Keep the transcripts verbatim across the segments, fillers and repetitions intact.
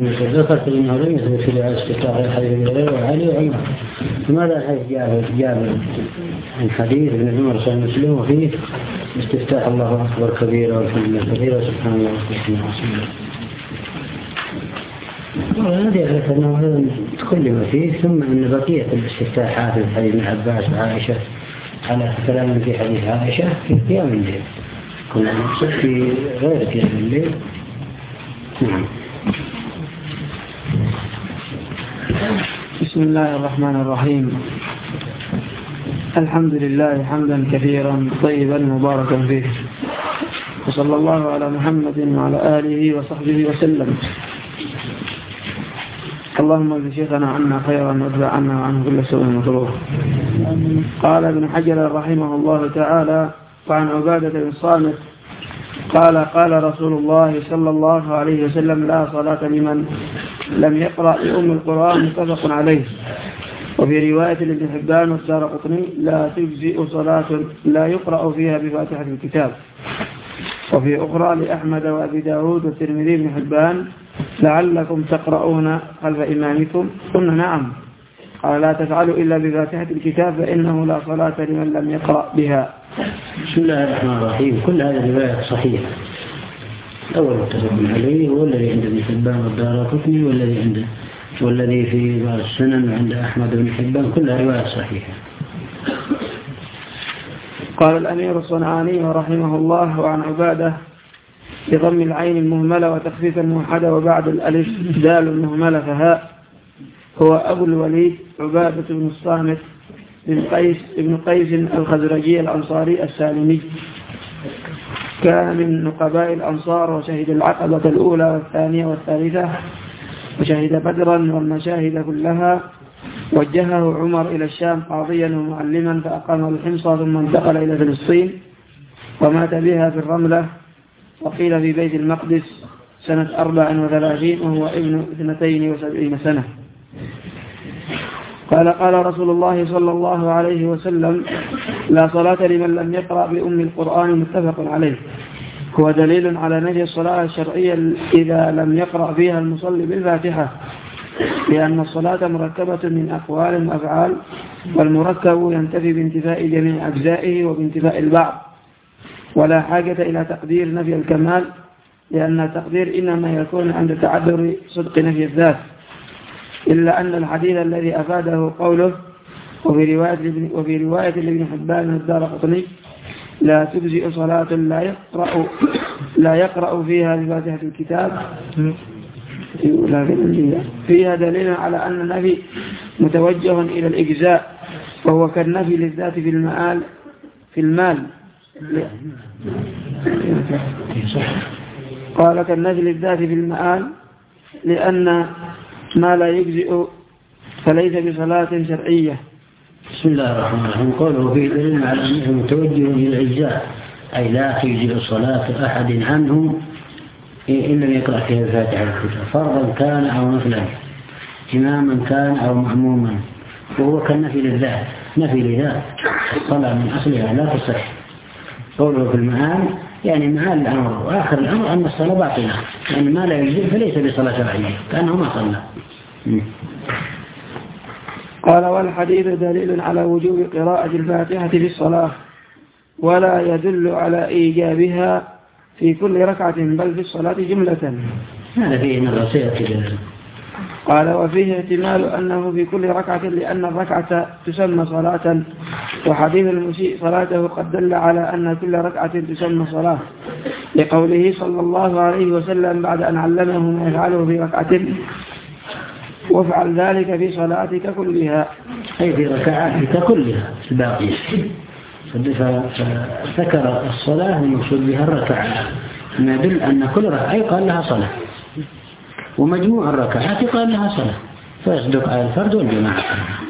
ذكرت أنه لم يثبت في دعاء الاستفتاح الحديث غيره وعلي وعمر. لماذا الحديث جاب جاب عن حديث ابن عمر صلى الله عليه وسلم وفيه استفتاح الله أكبر كبيرا والحمد لله كثيرا سبحان الله وبحمده. وهذا يعرف أنه هذا كل ما فيه، ثم أن بقية الاستفتاحات في حديث ابن عباس وعائشة على كلام في حديث عائشة في قيام الليل، كنا نقصد في غير قيام الليل. نعم. بسم الله الرحمن الرحيم. الحمد لله حمدا كثيرا طيبا مباركا فيه، وصلى الله على محمد وعلى آله وصحبه وسلم. اللهم اجزي شيخنا عنا خيرا وادفع عنا وعنه كل سوء مكروه. قال ابن حجر رحمه الله تعالى: وعن عبادة بن الصامت قال: قال رسول الله صلى الله عليه وسلم: لا صلاة لمن لم يقرأ بأم القرآن، متفق عليه. وفي رواية لابن حبان والدارقطني: لا تجزئ صلاة لا يقرأ فيها بفاتحة الكتاب. وفي أخرى لأحمد وأبي داود والترمذي بن حبان: لعلكم تقرؤون خلف إمامكم. قلنا: نعم. قال: لا تفعلوا إلا بفاتحة الكتاب فإنه لا صلاة لمن لم يقرأ بها. بسم الله الرحمن الرحيم. كل هذه الروايات صحيحة. أول متفق عليه هو الذي عند ابن حبان والدارقطني، والذي عند والذي في بعض السنن وعند أحمد بن حبان، كلها روايات صحيحة. قال الأمير الصنعاني رحمه الله: وعن عبادة بضم العين المهملة وتخفيف الموحدة وبعد الألف دال المهملة فهاء، هو أبو الوليد عبادة بن الصامت بن قيس بن قيس الخزرجي الأنصاري السالمي، كان من نقباء الأنصار، وشهد العقبة الأولى والثانية والثالثة، وشهد بدرا والمشاهد كلها. وجهه عمر إلى الشام قاضيا ومعلما، فأقام الحمص ثم انتقل إلى فلسطين ومات بها في الرملة، وقيل في بيت المقدس سنة أربع وثلاثين وهو ابن اثنتين وسبعين سنة. قال: قال رسول الله صلى الله عليه وسلم: لا صلاة لمن لم يقرأ بأم القرآن، متفق عليه. هو دليل على نفي الصلاة الشرعية إذا لم يقرأ فيها المصلي بالفاتحة، لأن الصلاة مركبة من أقوال وأفعال، والمركب ينتفي بانتفاء جميع أجزائه وبانتفاء البعض، ولا حاجة إلى تقدير نفي الكمال، لأن التقدير إنما يكون عند تعذر صدق نفي الذات. إلا أن الحديث الذي أفاده قوله: وفي رواية لابن, وفي رواية لابن حبان الدارقطني: لا تجزئ صلاة لا يقرأ لا يقرأ فيها بفاتحة الكتاب، فيها دليل على أن النفي متوجه إلى الإجزاء، وهو كالنفي للذات في المآل في المال. قال: كالنفي للذات في المآل، لأن ما لا يجزئ فليس بصلاة شرعية. بسم الله الرحمن الرحيم. قوله فيه دليل على أنه متوجه إلى الإجزاء، أي لا تجزئ صلاة أحد عنهم إن لم يقرأ فيها الفاتحة الكتاب، فرضا كان أو نفلا، إماما كان أو مأموما، وهو كالنفي للذات. نفي لذات الصلاة من أصلها لا تصح. قوله في المعال يعني معال الأمر، وآخر الأمر أن الصلاة باطلة، يعني ما لا يجزئ فليس بصلاة شرعية، كأنه ما صلى. قال: والحديث دليل على وجوب قراءة الفاتحة في الصلاة، ولا يدل على إيجابها في كل ركعة، بل في الصلاة جملة. هذا فيه نظر سيأتي. قال: وفيه احتمال أنه في كل ركعة، لأن الركعة تسمى صلاة، وحديث المسيء صلاته قد دل على أن كل ركعة تسمى صلاة، لقوله صلى الله عليه وسلم بعد أن علمه ما يفعله في ركعة: وافعل ذلك في صلاتك كلها، أي في ركعاتك كلها الباقية. فذكر الصلاة المقصود بها الركعة، ما يدل أن كل ركعة يقال لها صلاة، ومجموع الركعات يقال لها صلاة، فيصدق على الفرد والجماعة.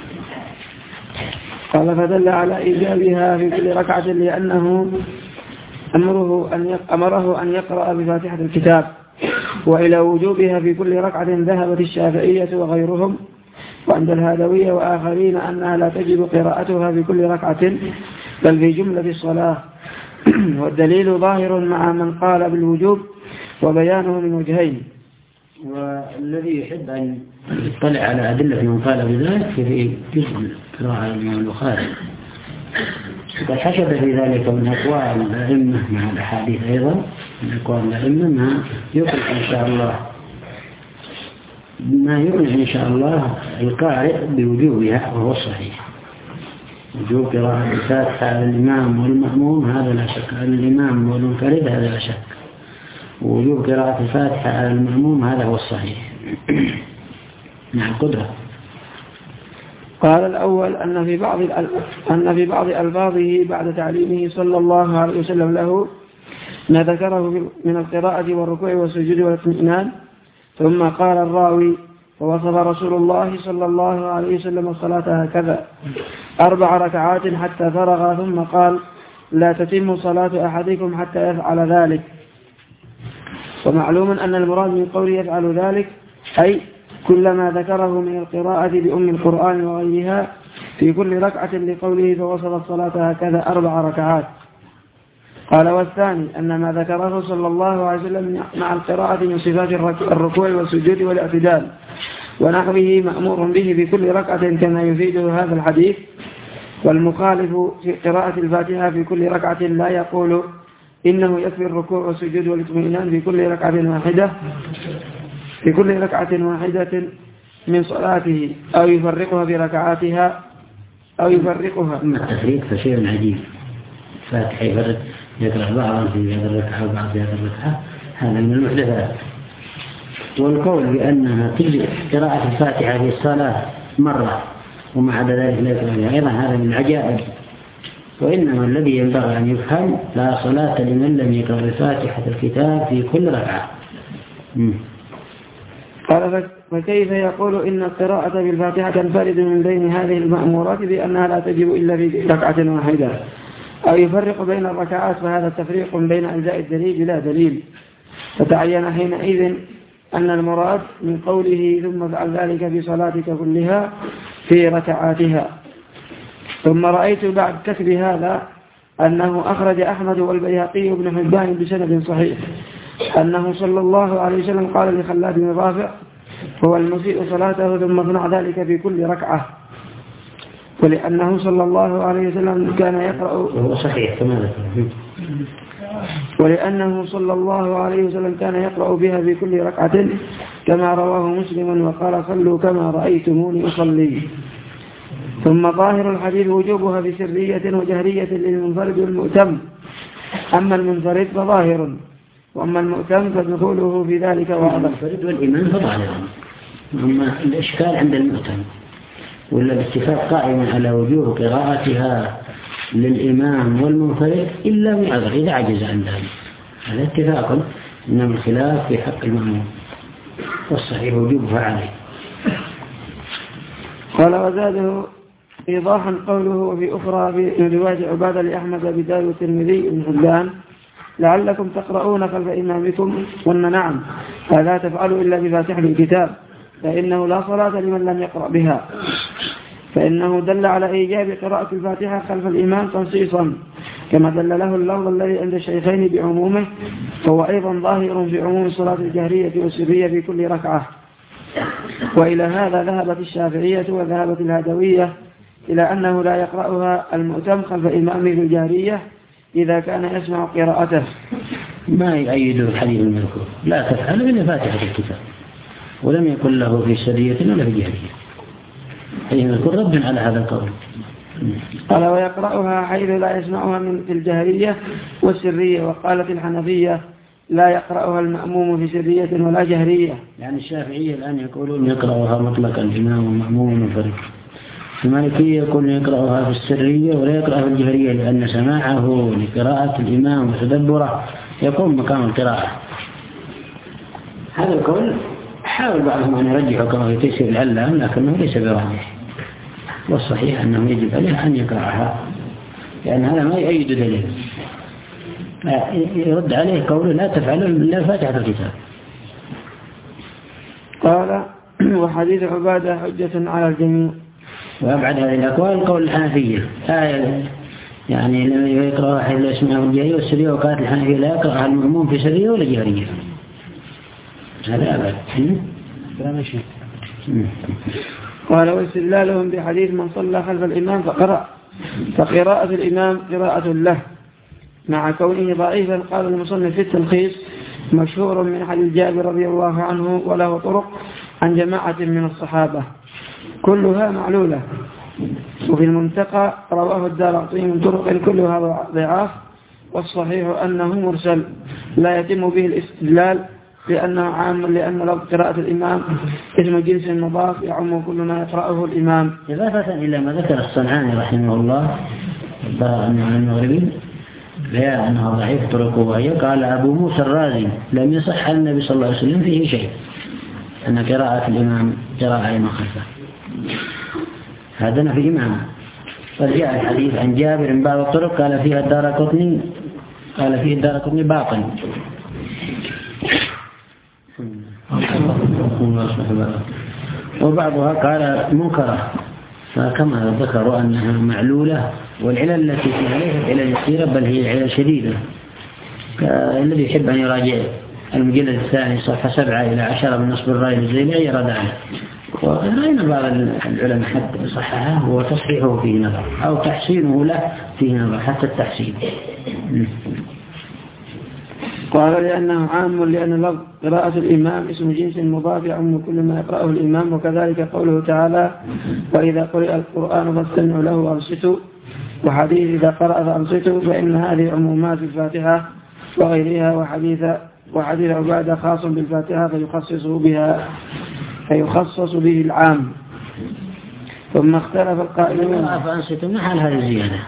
قال: فدل على إيجابها في كل ركعة، لأنه أمره أن أمره أن يقرأ بفاتحة الكتاب. وإلى وجوبها في كل ركعة ذهبت الشافعية وغيرهم، وعند الهادوية وآخرين أنها لا تجب قراءتها في كل ركعة، بل في جملة الصلاة. والدليل ظاهر مع من قال بالوجوب، وبيانه من وجهين: والذي يحب أن يطلع على أدلة من قال بذلك في جزء قراءة الإمام البخاري قد حشد في ذلك من أقوال الأئمة مع الأحاديث أيضا من أقوال الأئمة ما يقنع إن شاء الله ما يقنع إن شاء الله القارئ بوجوبها وهو الصحيح. وجوب قراءة الفاتحة على الإمام والمأموم هذا لا شك، على الإمام والمنفرد هذا لا شك، ووجوب قراءة الفاتحة على المأموم هذا هو الصحيح مع القدرة. قال الأول أن في بعض أن في بعض ألفاظه بعد تعليمه صلى الله عليه وسلم له ما ذكره من القراءة والركوع والسجود والاطمئنان، ثم قال الراوي ووصف رسول الله صلى الله عليه وسلم الصلاة هكذا أربع ركعات حتى فرغ، ثم قال لا تتم صلاة أحدكم حتى يفعل ذلك. ومعلوم أن المراد من قوله يفعل ذلك أي كل ما ذكره من القراءة بأم القرآن وغيرها في كل ركعة لقوله فوصف الصلاة هكذا أربع ركعات. قال والثاني أن ما ذكره صلى الله عليه وسلم مع القراءة من صفات الركوع والسجود والاعتدال ونحوه مأمور به في كل ركعة كما يفيده هذا الحديث. والمخالف في قراءة الفاتحة في كل ركعة لا يقول إنه يكفي الركوع والسجود والاطمئنان في كل ركعة واحدة في كل ركعة واحدة من صلاته أو يفرقها بركعاتها أو يفرقها. أما التفريق فشيء عجيب، فاتحة يفرق يقرأ بعضا في هذا الركعة وبعض في هذا الركعة، هذا من المحدثات. والقول بأنها تجزئ قراءة الفاتحة في الصلاة مرة ومع عدا ذلك لا يقرأها أيضا هذا من العجائب. وإنما الذي ينبغي أن يفهم لا صلاة لمن لم يقرأ الفاتحة الكتاب في كل ركعة. قال فكيف يقول إن القراءة بالفاتحة تنفرد من بين هذه المأمورات بأنها لا تجب إلا في ركعة واحدة أو يفرق بين الركعات، فهذا التفريق بين أجزاء الدليل بلا دليل. فتعين حينئذ أن المراد من قوله ثم فعل ذلك في صلاتك كلها في ركعاتها. ثم رأيت بعد كتب هذا أنه أخرج أحمد والبيهقي بن حبان بسند صحيح أنه صلى الله عليه وسلم قال لخلاد بن رافع هو المسيء صلاته ثم صنع ذلك في كل ركعة، ولأنه صلى الله عليه وسلم كان يقرأ وهو صحيح كما ولأنه صلى الله عليه وسلم كان يقرأ بها في كل ركعة كما رواه مسلم وقال صلوا كما رأيتموني أصلي. ثم ظاهر الحديث وجوبها بسرية وجهرية للمنفرد والمؤتم، أما المنفرد فظاهر وأما المؤتم فدخوله في ذلك واضح. المنفرد والإمام فظاهر، أما الإشكال عند المؤتم ولا الاتفاق قائما على وجوب قراءتها للإمام والمنفرد إلا بعذر إذا عجز عن ذلك، هذا اتفاق، إنما الخلاف في حق المأموم والصحيح وجوبها عليه. قال وزاده إيضاحا قوله وفي أخرى في رواية عبادة لأحمد بداية والترمذي بن حبان لعلكم تقرؤون خلف إمامكم، قلنا نعم فلا تفعلوا إلا بفاتحة الكتاب فإنه لا صلاة لمن لم يقرأ بها، فإنه دل على إيجاب قراءة الفاتحة خلف الإمام تنصيصا كما دل له اللفظ الذي عند الشيخين بعمومه، فهو أيضا ظاهر في عموم الصلاة الجهرية والسرية في كل ركعة. وإلى هذا ذهبت الشافعية وذهبت الهدوية إلى أنه لا يقرأها المؤتم خلف إمامه في الجهرية إذا كان يسمع قراءته. ما يؤيد الحديث المذكور لا تفعل إلا فاتحة الكتاب، ولم يقل له في سرية ولا في جهرية، أي المذكور رد على هذا القول. قال ويقرأها حيث لا يسمعها من في الجهرية والسرية. وقالت الحنفية لا يقرأها المأموم في سرية ولا جهرية. يعني الشافعية الآن يقولون يقرأها مطلقا الإمام والمأموم والمنفرد، المالكية يقولون يقرأها في السرية ولا يقرأها في الجهرية لأن سماعه لقراءة الإمام وتدبره يقوم مقام القراءة. هذا القول حاول بعضهم أن يرجحه كما في تيسير العلام لكنه ليس براجح، والصحيح أنه يجب عليه أن يقرأها لأن هذا ما يؤيد دليل. يرد عليه قوله لا تفعل إلا فاتحة الكتاب. قال وحديث عبادة حجة على الجميع. وأبعد هذه الأقوال قول الحنفية آية يعني لما يقرأ حيث لا يسمعه الجهرية والسرية، وقالت الحنفية لا يقرأها المأموم في سرية ولا جهرية، هذا أبد. قال واستدلالهم بحديث من صلى خلف الإمام فقرأ فقراءة الإمام قراءة له مع كونه ضعيفا. قال المصنف في التلخيص مشهور من حديث جابر رضي الله عنه وله طرق عن جماعة من الصحابة كلها معلولة. وفي المنتقى رواه الدارقطني من طرق كلها ضعاف، والصحيح أنه مرسل لا يتم به الاستدلال لأنه عام، لأن لفظ قراءة الإمام اسم جنس مضاف يعم كل ما يقرأه الإمام. إضافة إلى ما ذكر الصنعاني رحمه الله عن المغربي لا أنها ضعيف طرقه، وهي قال أبو موسى الرازي لم يصح عن النبي صلى الله عليه وسلم فيه شيء أن قراءة الإمام قراءة لمن خلفه. هذا في إمام. فجاء الحديث عن جابر من بعض الطرق قال فيها الدارقطني قال فيه الدارقطني باطل. وبعضها قال منكرة، فكما ذكروا أنها معلولة، والعلل التي فيها ليست علل يسيرة بل هي علل شديدة. الذي يحب أن يراجع المجلد الثاني صفحة سبعة إلى عشرة من نصب الرأي الزيلعي يرد عنه. ورأينا بعض العلماء حتى صححه وتصحيحه فيه نظر أو تحسينه له فيه نظر حتى التحسين. قال لأنه عام، لأن لفظ قراءة الإمام اسم جنس مضاف يعم كل ما يقرأه الإمام. وكذلك قوله تعالى وإذا قرئ القرآن فاستمعوا له وأنصتوا، وحديث إذا قرأ فأنصتوا، فإن هذه عمومات الفاتحة وغيرها، وحديث وحديث عبادة خاص بالفاتحة فيخصص بها فيخصص به العام. ثم اختلف القائلون فأنصتوا محل هذه الزيادة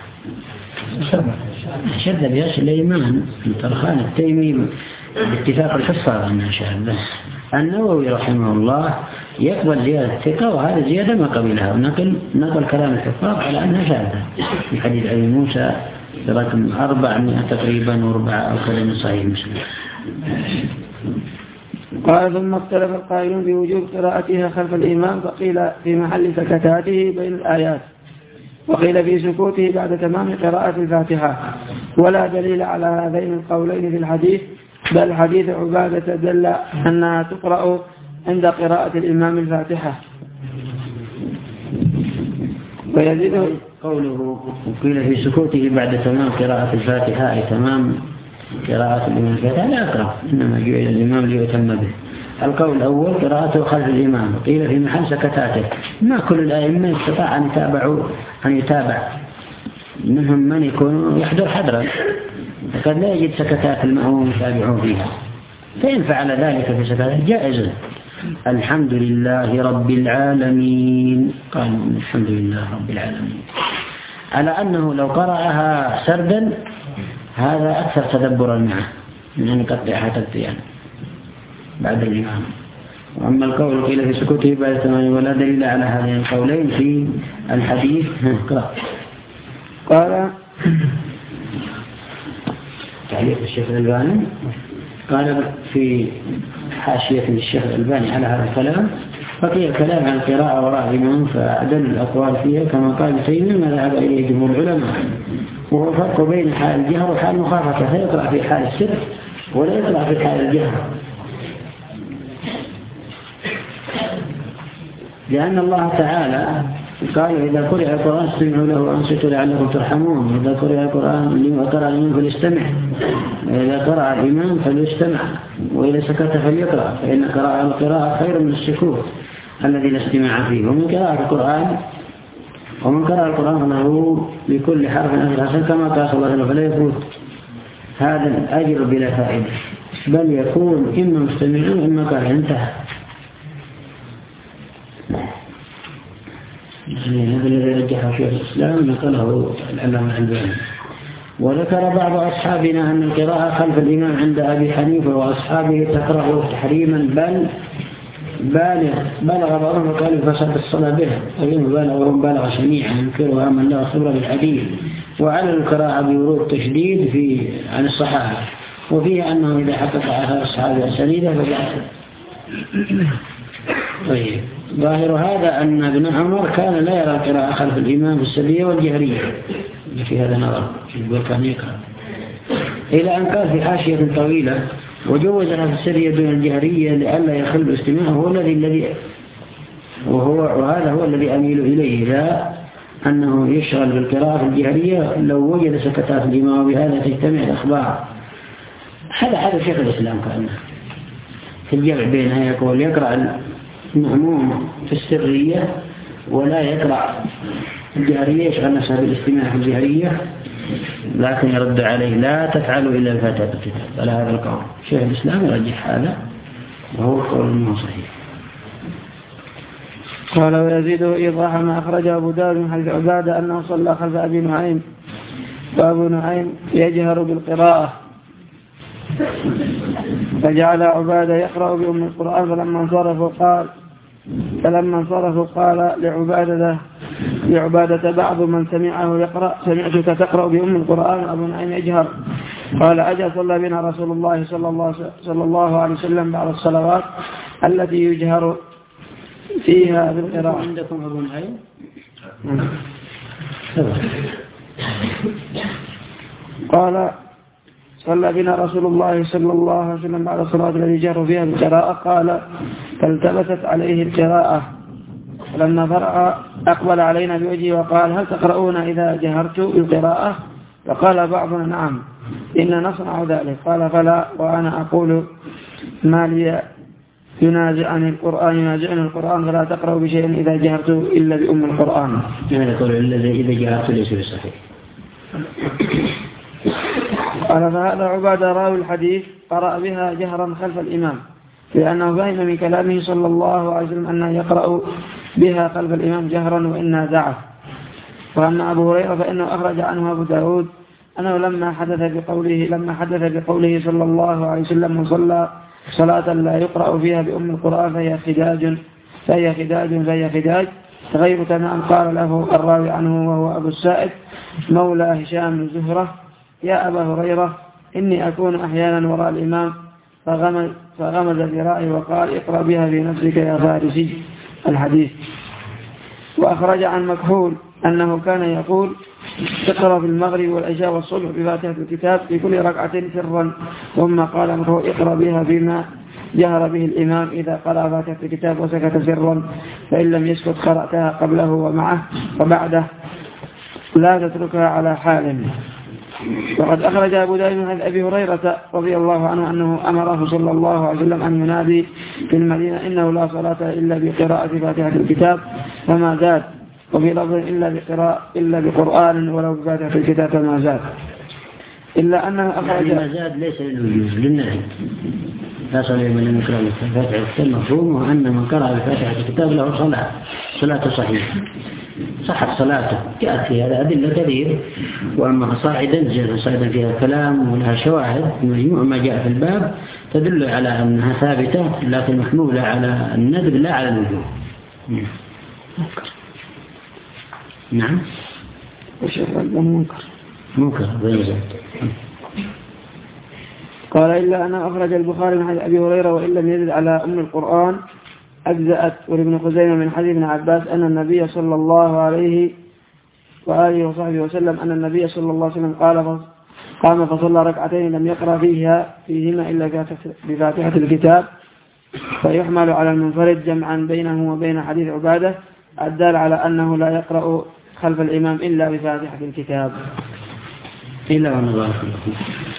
شد بياس الإيمان الطرخان التيمي باتفاق الحفاظ أنها شاذة. النووي رحمه الله يقبل زيادة الثقة، وهذا زيادة ما قبلها، ونقل نقل كلام الحفاظ على أنها شاذة في حديث أبي موسى برقم أربعمائة تقريبا وربع أو كذا من صحيح مسلم. قال ثم اختلف القائلون بوجوب قراءتها خلف الإمام، فقيل في محل سكتاته بين الآيات، وقيل في سكوته بعد تمام قراءة الفاتحة، ولا دليل على هذين القولين في الحديث، بل حديث عبادة دل أنها تقرأ عند قراءة الإمام الفاتحة. ويزيد قوله وقيل في سكوته بعد تمام قراءة الفاتحة أي تمام قراءة الإمام الفاتحة لا أقرأ، إنما جاء الإمام ليتم به. القول الأول قراءته خلف الإمام، قيل في محل سكتاته. ما كل الأئمة استطاع أن يتابعوا أن يتابع، منهم من يكون يحضر حضرا، فقد لا يجد سكتات المأموم يتابعون فيها، فإن فعل ذلك في سكتات جائز. الحمد لله رب العالمين، قال الحمد لله رب العالمين، على أنه لو قرأها سردا هذا أكثر تدبرا معه من أن يقطعها تقطيعا بعد الإمام. وأما القول قيل في سكوته بعد تمام ولا دليل على هذين القولين في الحديث. قال تعليق الشيخ الألباني قال في حاشية الشيخ الألباني على هذا الكلام فقيل الكلام عن القراءة وراء الإمام فأدل الأقوال فيها كما قال تيمية ما ذهب إليه جمهور العلماء، وهو فرق بين حال الجهر وحال المخافة، فيقرأ في حال السر ولا يقرأ في حال الجهر، لأن الله تعالى قال إذا قرئ القرآن استمعوا له وأنصتوا لعلكم ترحمون، وإذا قرئ القرآن وقرأ الإمام فليستمع، وإذا قرأ الإمام فليستمع، وإذا سكت فليقرأ، فإن قراءة القراءة خير من السكوت الذي لا استماع فيه. ومن قراءة القرآن ومن قرأ القرآن فله بكل حرف أجر حسن كما قال صلى الله عليه وسلم، فلا يفوت هذا الأجر بلا فائدة، بل يكون إما مستمعون إما قال انتهى. هذا الذي رجحه شيخ الإسلام نقله العلامة الألباني. وذكر بعض أصحابنا أن القراءة خلف الإمام عند أبي حنيفة وأصحابه تقرأ تحريما بل بالغ بلغ بعضهم وقال فساد الصلاة به، أيهم بالغهم بالغ شنيعا ينكرها من لا خبر بالحديث. وعلى القراءة بورود تشديد في عن الصحابة، وفيه أنه إذا حقق آثار الصحابة أسانيده فجاء. طيب ظاهر هذا أن ابن عمر كان لا يرى القراءة خلف الإمام في السرية والجهرية، في هذا نظر يقول كان يقرأ، إلى أن قال في حاشية طويلة وجوزها في السرية دون الجهرية لئلا يخل باستماعه هو الذي الذي وهو وهذا هو الذي أميل إليه، لا أنه يشغل بالقراءة الجهرية لو وجد سكتات الإمام وبهذا تجتمع الأخبار. هذا هذا شيخ الإسلام كأنه في الجمع بينها يقول يقرأ المأموم في السرية ولا يقرأ الجهرية، يشغل نفسه بالاستماع في الجهرية، لكن يرد عليه لا تفعلوا إلا بفاتحة الكتاب على هذا القول. شيخ الإسلام يرجح هذا وهو قول منه صحيح. قال ويزيده إيضاح ما أخرجه أبو داود من حديث عبادة أنه صلى خلف أبي نعيم وأبو نعيم يجهر بالقراءة فجعل عبادة يقرأ بأم القرآن، فلما انصرفوا قال فلما انصرفوا قال لعبادة لعبادة بعض من سمعه يقرأ سمعتك تقرأ بأم القرآن أبو نعيم يجهر. قال أجل صلى بنا رسول الله صلى الله, صلى الله عليه وسلم بعد الصلوات التي يجهر فيها بالقراءة. عندكم أبو نعيم؟ قال صلى بنا رسول الله صلى الله عليه وسلم بعد الصلاة التي يجهر فيها بالقراءة. قال فالتبست عليه القراءة، فلما فرغ أقبل علينا بوجهه وقال هل تقرؤون إذا جهرت بالقراءة؟ فقال بعضنا نعم إن نصنع ذلك. قال فلا وأنا أقول ما لي ينازعني القرآن ينازعني القرآن فلا تقرأوا بشيء إذا جهرت إلا بأم القرآن. يعني يقول إذا جهرت ليس بصحيح. قال فهذا عبادة راوي الحديث قرأ بها جهرا خلف الإمام، لأنه فهم من كلامه صلى الله عليه وسلم أنه يقرأ بها خلف الإمام جهرا وإنها دعت. وأما أبو هريرة فإنه أخرج عنه أبو داود أنه لما حدث بقوله لما حدث بقوله صلى الله عليه وسلم وصلى صلاة لا يقرأ فيها بأم القرآن فهي خداج فهي خداج فهي خداج غير تمام. قال له الراوي عنه وهو أبو السائب مولى هشام الزهرة يا أبا هريرة إني أكون أحيانا وراء الإمام فغمز, فغمز ذراعي وقال اقرأ بها في نفسك يا فارسي الحديث. وأخرج عن مكحول أنه كان يقول اقرأ في المغرب والعشاء والصبح بفاتحة الكتاب في كل ركعة سرا، ثم قال مكحول اقرأ بها فيما جهر به الإمام إذا قرأ فاتحة الكتاب وسكت سرا، فإن لم يسكت قرأتها قبله ومعه وبعده لا تتركها على حال. وقد أخرج أبو داود عن أبي هريرة رضي الله عنه أنه أمره صلى الله عليه وسلم أن ينادي في المدينة إنه لا صلاة إلا بقراءة فاتحة الكتاب فما زاد، وفي لفظ إلا بقراءة إلا بقرآن ولو بفاتحة الكتاب فما زاد، إلا أنه أخرج ما زاد ليس للوجوز للنهي لا صلى من لم يقرأ بفاتحة الكتاب. مفهومه أن من قرأ بفاتحة الكتاب له صلاة صلاة صحيحة صحت صلاته جاءت في هذا أدلة كثير. وأما صاعدا جاءت صاعدا فيها كلام ولها شواهد مجموع ما جاء في الباب تدل على أنها ثابتة لكن محمولة على الندب لا على الوجوب. نعم منكر منكر غير ذلك. قال إلا أنا أخرج البخاري من حديث أبي هريرة وإن لم يزد على أم القرآن أجزأت. ولابن خزيمة من حديث ابن عباس أن النبي صلى الله عليه وآله وصحبه وسلم أن النبي صلى الله عليه وسلم قال قام فصلى ركعتين لم يقرأ فيها فيهما إلا بفاتحة الكتاب، فيحمل على المنفرد جمعا بينه وبين حديث عبادة الدال على أنه لا يقرأ خلف الإمام إلا بفاتحة الكتاب. إلا ونظر